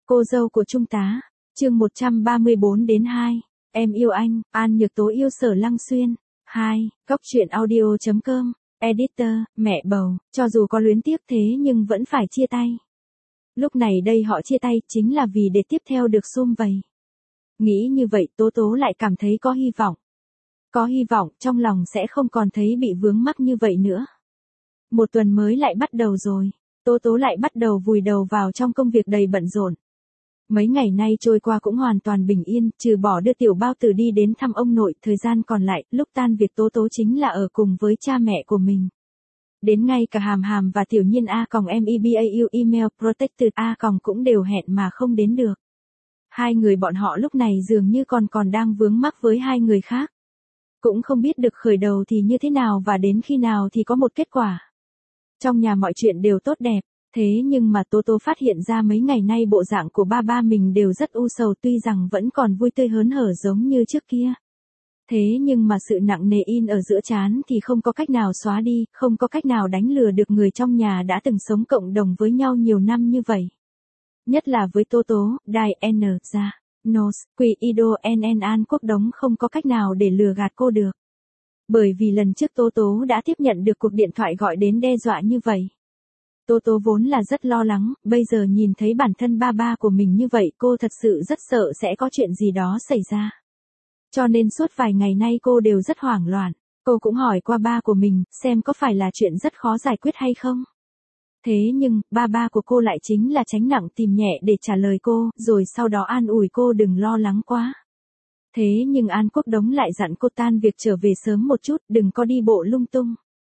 Cô dâu của Trung tá, chương 134 đến 2. Em yêu anh, An Nhược Tố yêu Sở Lăng Xuyên. 2. Góc truyện audio.com. Editor, mẹ bầu, cho dù có luyến tiếc thế nhưng vẫn phải chia tay. Lúc này đây họ chia tay chính là vì để tiếp theo được sum vầy. Nghĩ như vậy Tố Tố lại cảm thấy có hy vọng. Có hy vọng trong lòng sẽ không còn thấy bị vướng mắc như vậy nữa. Một tuần mới lại bắt đầu rồi. Tố Tố lại bắt đầu vùi đầu vào trong công việc đầy bận rộn. Mấy ngày nay trôi qua cũng hoàn toàn bình yên, trừ bỏ đưa tiểu bao tử đi đến thăm ông nội, thời gian còn lại, lúc tan việc Tố Tố chính là ở cùng với cha mẹ của mình. Đến ngay cả Hàm Hàm và Tiểu Nhiên MEBAU email protected cũng đều hẹn mà không đến được. Hai người bọn họ lúc này dường như còn đang vướng mắc với hai người khác. Cũng không biết được khởi đầu thì như thế nào và đến khi nào thì có một kết quả. Trong nhà mọi chuyện đều tốt đẹp. Thế nhưng mà Tố Tố phát hiện ra mấy ngày nay bộ dạng của ba mình đều rất u sầu, tuy rằng vẫn còn vui tươi hớn hở giống như trước kia. Thế nhưng mà sự nặng nề in ở giữa trán thì không có cách nào xóa đi, không có cách nào đánh lừa được người trong nhà đã từng sống cộng đồng với nhau nhiều năm như vậy. Nhất là với Tố Tố, Đài N, Gia, Nos, Quỷ Ido NN An Quốc Đống không có cách nào để lừa gạt cô được. Bởi vì lần trước Tố Tố đã tiếp nhận được cuộc điện thoại gọi đến đe dọa như vậy. Tố Tố vốn là rất lo lắng, bây giờ nhìn thấy bản thân ba của mình như vậy cô thật sự rất sợ sẽ có chuyện gì đó xảy ra. Cho nên suốt vài ngày nay cô đều rất hoảng loạn. Cô cũng hỏi qua ba của mình, xem có phải là chuyện rất khó giải quyết hay không. Thế nhưng, ba của cô lại chính là tránh nặng tìm nhẹ để trả lời cô, rồi sau đó an ủi cô đừng lo lắng quá. Thế nhưng An Quốc Đống lại dặn cô tan việc trở về sớm một chút, đừng có đi bộ lung tung.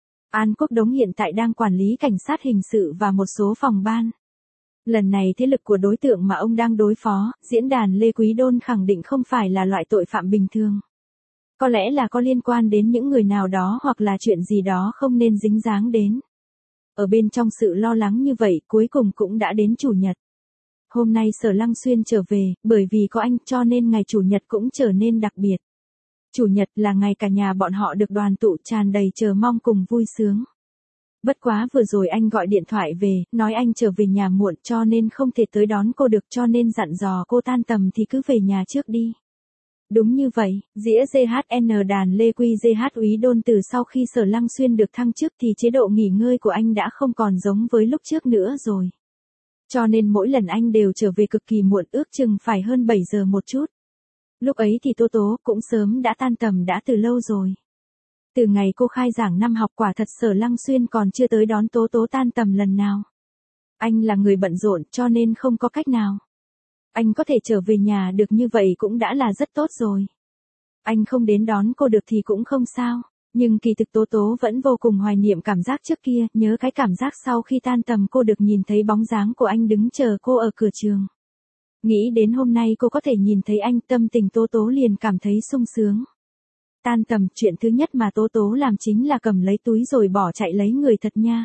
An Quốc Đống hiện tại đang quản lý cảnh sát hình sự và một số phòng ban. Lần này thế lực của đối tượng mà ông đang đối phó, diễn đàn Lê Quý Đôn khẳng định không phải là loại tội phạm bình thường. Có lẽ là có liên quan đến những người nào đó hoặc là chuyện gì đó không nên dính dáng đến. Ở bên trong sự lo lắng như vậy cuối cùng cũng đã đến Chủ nhật. Hôm nay Sở Lăng Xuyên trở về, bởi vì có anh cho nên ngày Chủ nhật cũng trở nên đặc biệt. Chủ nhật là ngày cả nhà bọn họ được đoàn tụ tràn đầy chờ mong cùng vui sướng. Bất quá vừa rồi anh gọi điện thoại về, nói anh trở về nhà muộn cho nên không thể tới đón cô được, cho nên dặn dò cô tan tầm thì cứ về nhà trước đi. Đúng như vậy, dĩa GHN đàn Lê Quy GH Úy Đôn từ sau khi Sở Lăng Xuyên được thăng chức thì chế độ nghỉ ngơi của anh đã không còn giống với lúc trước nữa rồi. Cho nên mỗi lần anh đều trở về cực kỳ muộn, ước chừng phải hơn 7 giờ một chút. Lúc ấy thì Tố Tố cũng sớm đã tan tầm đã từ lâu rồi. Từ ngày cô khai giảng năm học quả thật Sở Lăng Xuyên còn chưa tới đón Tố Tố tan tầm lần nào. Anh là người bận rộn cho nên không có cách nào. Anh có thể trở về nhà được như vậy cũng đã là rất tốt rồi. Anh không đến đón cô được thì cũng không sao. Nhưng kỳ thực Tố Tố vẫn vô cùng hoài niệm cảm giác trước kia, nhớ cái cảm giác sau khi tan tầm cô được nhìn thấy bóng dáng của anh đứng chờ cô ở cửa trường. Nghĩ đến hôm nay cô có thể nhìn thấy anh, tâm tình Tố Tố liền cảm thấy sung sướng. Tan tầm, chuyện thứ nhất mà Tố Tố làm chính là cầm lấy túi rồi bỏ chạy lấy người thật nha.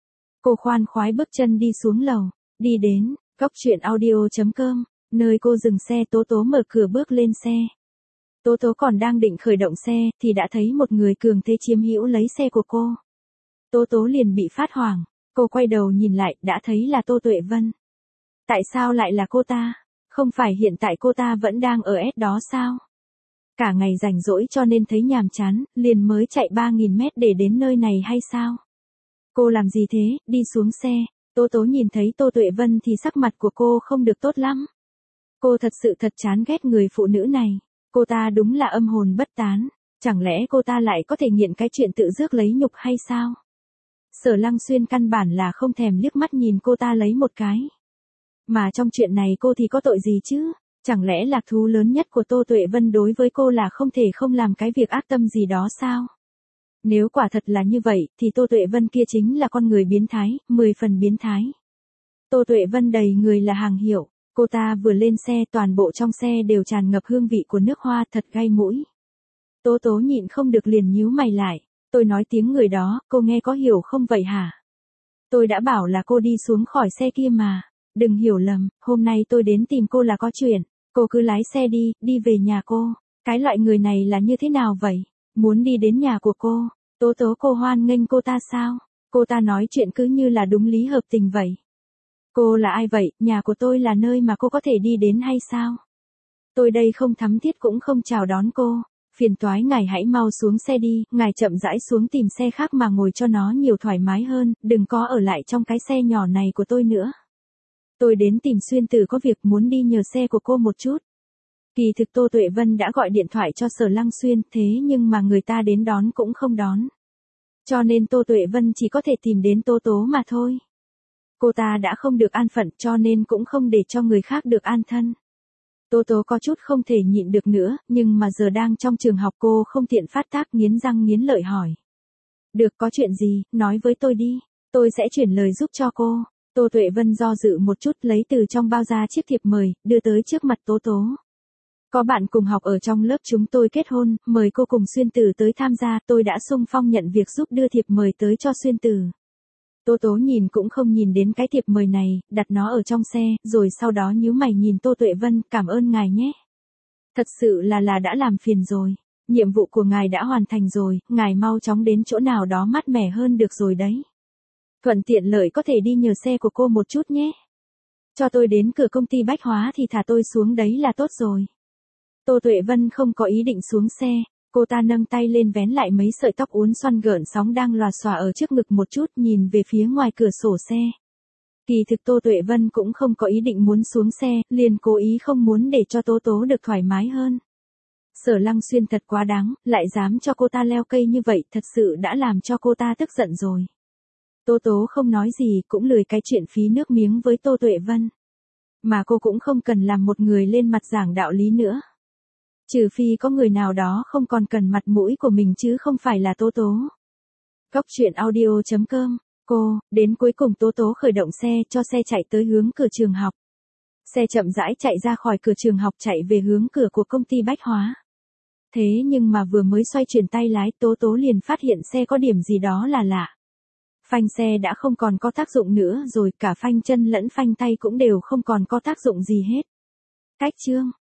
Cô khoan khoái bước chân đi xuống lầu, đi đến góc truyện audio.com, nơi cô dừng xe. Tố Tố mở cửa bước lên xe. Tố Tố còn đang định khởi động xe thì đã thấy một người cường thế chiếm hữu lấy xe của cô. Tố Tố liền bị phát hoảng, cô quay đầu nhìn lại đã thấy là Tô Tuệ Vân. Tại sao lại là cô ta? Không phải hiện tại cô ta vẫn đang ở S đó sao? Cả ngày rảnh rỗi cho nên thấy nhàm chán, liền mới chạy 3.000 mét để đến nơi này hay sao? Cô làm gì thế? Đi xuống xe. Tố Tố nhìn thấy Tô Tuệ Vân thì sắc mặt của cô không được tốt lắm. Cô thật sự thật chán ghét người phụ nữ này. Cô ta đúng là âm hồn bất tán. Chẳng lẽ cô ta lại có thể nghiện cái chuyện tự rước lấy nhục hay sao? Sở Lăng Xuyên căn bản là không thèm liếc mắt nhìn cô ta lấy một cái. Mà trong chuyện này cô thì có tội gì chứ? Chẳng lẽ lạc thú lớn nhất của Tô Tuệ Vân đối với cô là không thể không làm cái việc ác tâm gì đó sao? Nếu quả thật là như vậy, thì Tô Tuệ Vân kia chính là con người biến thái, 10 phần biến thái. Tô Tuệ Vân đầy người là hàng hiệu, cô ta vừa lên xe toàn bộ trong xe đều tràn ngập hương vị của nước hoa thật gai mũi. Tố Tố nhịn không được liền nhíu mày lại, tôi nói tiếng người đó, cô nghe có hiểu không vậy hả? Tôi đã bảo là cô đi xuống khỏi xe kia mà, đừng hiểu lầm, hôm nay tôi đến tìm cô là có chuyện. Cô cứ lái xe đi, đi về nhà cô. Cái loại người này là như thế nào vậy? Muốn đi đến nhà của cô. Tố Tố cô hoan nghênh cô ta sao? Cô ta nói chuyện cứ như là đúng lý hợp tình vậy. Cô là ai vậy, nhà của tôi là nơi mà cô có thể đi đến hay sao? Tôi đây không thắm thiết cũng không chào đón cô. Phiền toái ngài hãy mau xuống xe đi, ngài chậm rãi xuống tìm xe khác mà ngồi cho nó nhiều thoải mái hơn, đừng có ở lại trong cái xe nhỏ này của tôi nữa. Tôi đến tìm Xuyên Tử có việc muốn đi nhờ xe của cô một chút. Kỳ thực Tô Tuệ Vân đã gọi điện thoại cho Sở Lăng Xuyên, thế nhưng mà người ta đến đón cũng không đón. Cho nên Tô Tuệ Vân chỉ có thể tìm đến Tố Tố mà thôi. Cô ta đã không được an phận cho nên cũng không để cho người khác được an thân. Tố Tố có chút không thể nhịn được nữa, nhưng mà giờ đang trong trường học cô không tiện phát tác, nghiến răng nghiến lợi hỏi. Được, có chuyện gì, nói với tôi đi, tôi sẽ chuyển lời giúp cho cô. Tô Tuệ Vân do dự một chút lấy từ trong bao ra chiếc thiệp mời, đưa tới trước mặt Tố Tố. Có bạn cùng học ở trong lớp chúng tôi kết hôn, mời cô cùng Xuyên Tử tới tham gia, tôi đã xung phong nhận việc giúp đưa thiệp mời tới cho Xuyên Tử. Tố Tố nhìn cũng không nhìn đến cái thiệp mời này, đặt nó ở trong xe, rồi sau đó nhíu mày nhìn Tô Tuệ Vân, cảm ơn ngài nhé. Thật sự là đã làm phiền rồi. Nhiệm vụ của ngài đã hoàn thành rồi, ngài mau chóng đến chỗ nào đó mát mẻ hơn được rồi đấy. Thuận tiện lợi có thể đi nhờ xe của cô một chút nhé. Cho tôi đến cửa công ty bách hóa thì thả tôi xuống đấy là tốt rồi. Tô Tuệ Vân không có ý định xuống xe, cô ta nâng tay lên vén lại mấy sợi tóc uốn xoăn gợn sóng đang lòa xòa ở trước ngực một chút, nhìn về phía ngoài cửa sổ xe. Kỳ thực Tô Tuệ Vân cũng không có ý định muốn xuống xe, liền cố ý không muốn để cho Tố Tố được thoải mái hơn. Sở Lăng Xuyên thật quá đáng, lại dám cho cô ta leo cây như vậy, thật sự đã làm cho cô ta tức giận rồi. Tố Tố không nói gì, cũng lười cái chuyện phí nước miếng với Tô Tuệ Vân. Mà cô cũng không cần làm một người lên mặt giảng đạo lý nữa. Trừ phi có người nào đó không còn cần mặt mũi của mình chứ không phải là Tố Tố. Cóc truyện audio.com. Cô, đến cuối cùng Tố Tố khởi động xe, cho xe chạy tới hướng cửa trường học. Xe chậm rãi chạy ra khỏi cửa trường học, chạy về hướng cửa của công ty bách hóa. Thế nhưng mà vừa mới xoay chuyển tay lái, Tố Tố liền phát hiện xe có điểm gì đó là lạ. Phanh xe đã không còn có tác dụng nữa rồi, cả phanh chân lẫn phanh tay cũng đều không còn có tác dụng gì hết. Cách chương